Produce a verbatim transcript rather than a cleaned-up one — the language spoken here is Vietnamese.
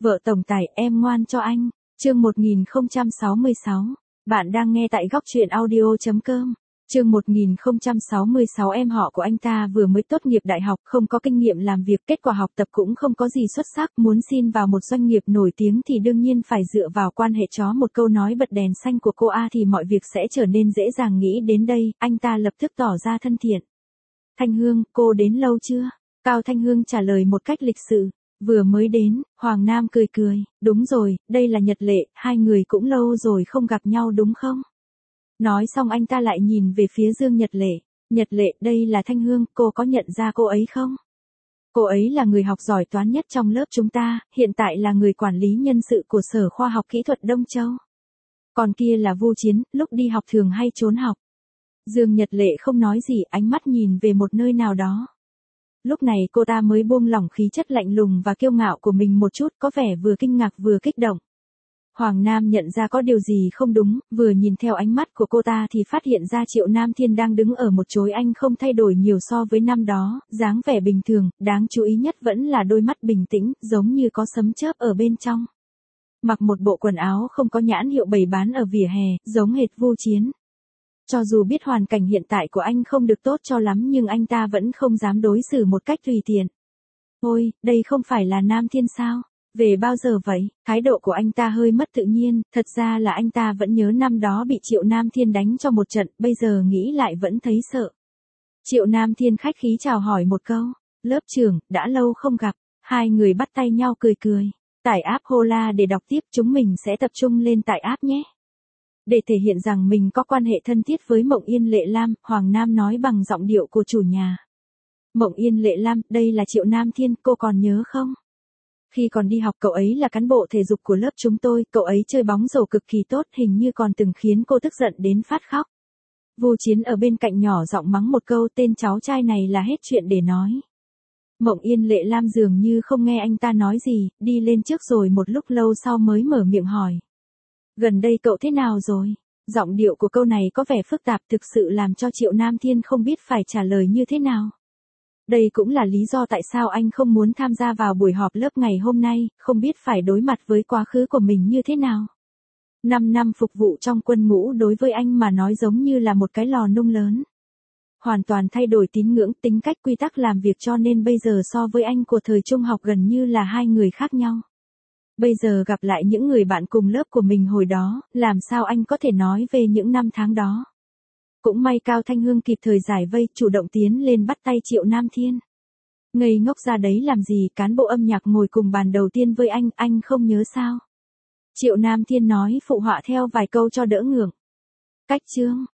Vợ tổng tài, em ngoan cho anh. Chương một nghìn không trăm sáu mươi sáu. Bạn đang nghe tại góc truyện audio chấm com. Chương một nghìn không trăm sáu mươi sáu. Em họ của anh ta vừa mới tốt nghiệp đại học, không có kinh nghiệm làm việc, kết quả học tập cũng không có gì xuất sắc, muốn xin vào một doanh nghiệp nổi tiếng thì đương nhiên phải dựa vào quan hệ chó. Một câu nói bật đèn xanh của cô A thì mọi việc sẽ trở nên dễ dàng. Nghĩ đến đây, anh ta lập tức tỏ ra thân thiện. Thanh Hương, cô đến lâu chưa? Cao Thanh Hương trả lời một cách lịch sự. Vừa mới đến. Hoàng Nam cười cười, đúng rồi, đây là Nhật Lệ, hai người cũng lâu rồi không gặp nhau đúng không? Nói xong anh ta lại nhìn về phía Dương Nhật Lệ. Nhật Lệ, đây là Thanh Hương, cô có nhận ra cô ấy không? Cô ấy là người học giỏi toán nhất trong lớp chúng ta, hiện tại là người quản lý nhân sự của Sở Khoa học Kỹ thuật Đông Châu. Còn kia là Vu Chiến, lúc đi học thường hay trốn học. Dương Nhật Lệ không nói gì, ánh mắt nhìn về một nơi nào đó. Lúc này cô ta mới buông lỏng khí chất lạnh lùng và kiêu ngạo của mình một chút, có vẻ vừa kinh ngạc vừa kích động. Hoàng Nam nhận ra có điều gì không đúng, vừa nhìn theo ánh mắt của cô ta thì phát hiện ra Triệu Nam Thiên đang đứng ở một chối anh không thay đổi nhiều so với năm đó, dáng vẻ bình thường, đáng chú ý nhất vẫn là đôi mắt bình tĩnh, giống như có sấm chớp ở bên trong. Mặc một bộ quần áo không có nhãn hiệu bày bán ở vỉa hè, giống hệt Vu Chiến. Cho dù biết hoàn cảnh hiện tại của anh không được tốt cho lắm nhưng anh ta vẫn không dám đối xử một cách tùy tiện. Ôi, đây không phải là Nam Thiên sao? Về bao giờ vậy? Thái độ của anh ta hơi mất tự nhiên, thật ra là anh ta vẫn nhớ năm đó bị Triệu Nam Thiên đánh cho một trận, bây giờ nghĩ lại vẫn thấy sợ. Triệu Nam Thiên khách khí chào hỏi một câu, lớp trưởng, đã lâu không gặp, hai người bắt tay nhau cười cười. Tải app Hola để đọc tiếp, chúng mình sẽ tập trung lên tải app nhé. Để thể hiện rằng mình có quan hệ thân thiết với Mộng Yên Lệ Lam, Hoàng Nam nói bằng giọng điệu của chủ nhà. Mộng Yên Lệ Lam, đây là Triệu Nam Thiên, cô còn nhớ không? Khi còn đi học cậu ấy là cán bộ thể dục của lớp chúng tôi, cậu ấy chơi bóng rổ cực kỳ tốt, hình như còn từng khiến cô tức giận đến phát khóc. Vu Chiến ở bên cạnh nhỏ giọng mắng một câu, tên cháu trai này là hết chuyện để nói. Mộng Yên Lệ Lam dường như không nghe anh ta nói gì, đi lên trước rồi một lúc lâu sau mới mở miệng hỏi. Gần đây cậu thế nào rồi? Giọng điệu của câu này có vẻ phức tạp, thực sự làm cho Triệu Nam Thiên không biết phải trả lời như thế nào. Đây cũng là lý do tại sao anh không muốn tham gia vào buổi họp lớp ngày hôm nay, không biết phải đối mặt với quá khứ của mình như thế nào. Năm năm phục vụ trong quân ngũ đối với anh mà nói giống như là một cái lò nung lớn. Hoàn toàn thay đổi tín ngưỡng, tính cách, quy tắc làm việc, cho nên bây giờ so với anh của thời trung học gần như là hai người khác nhau. Bây giờ gặp lại những người bạn cùng lớp của mình hồi đó, làm sao anh có thể nói về những năm tháng đó. Cũng may Cao Thanh Hương kịp thời giải vây, chủ động tiến lên bắt tay Triệu Nam Thiên. Ngây ngốc ra đấy làm gì, cán bộ âm nhạc ngồi cùng bàn đầu tiên với anh, anh không nhớ sao? Triệu Nam Thiên nói phụ họa theo vài câu cho đỡ ngượng. Cách chương,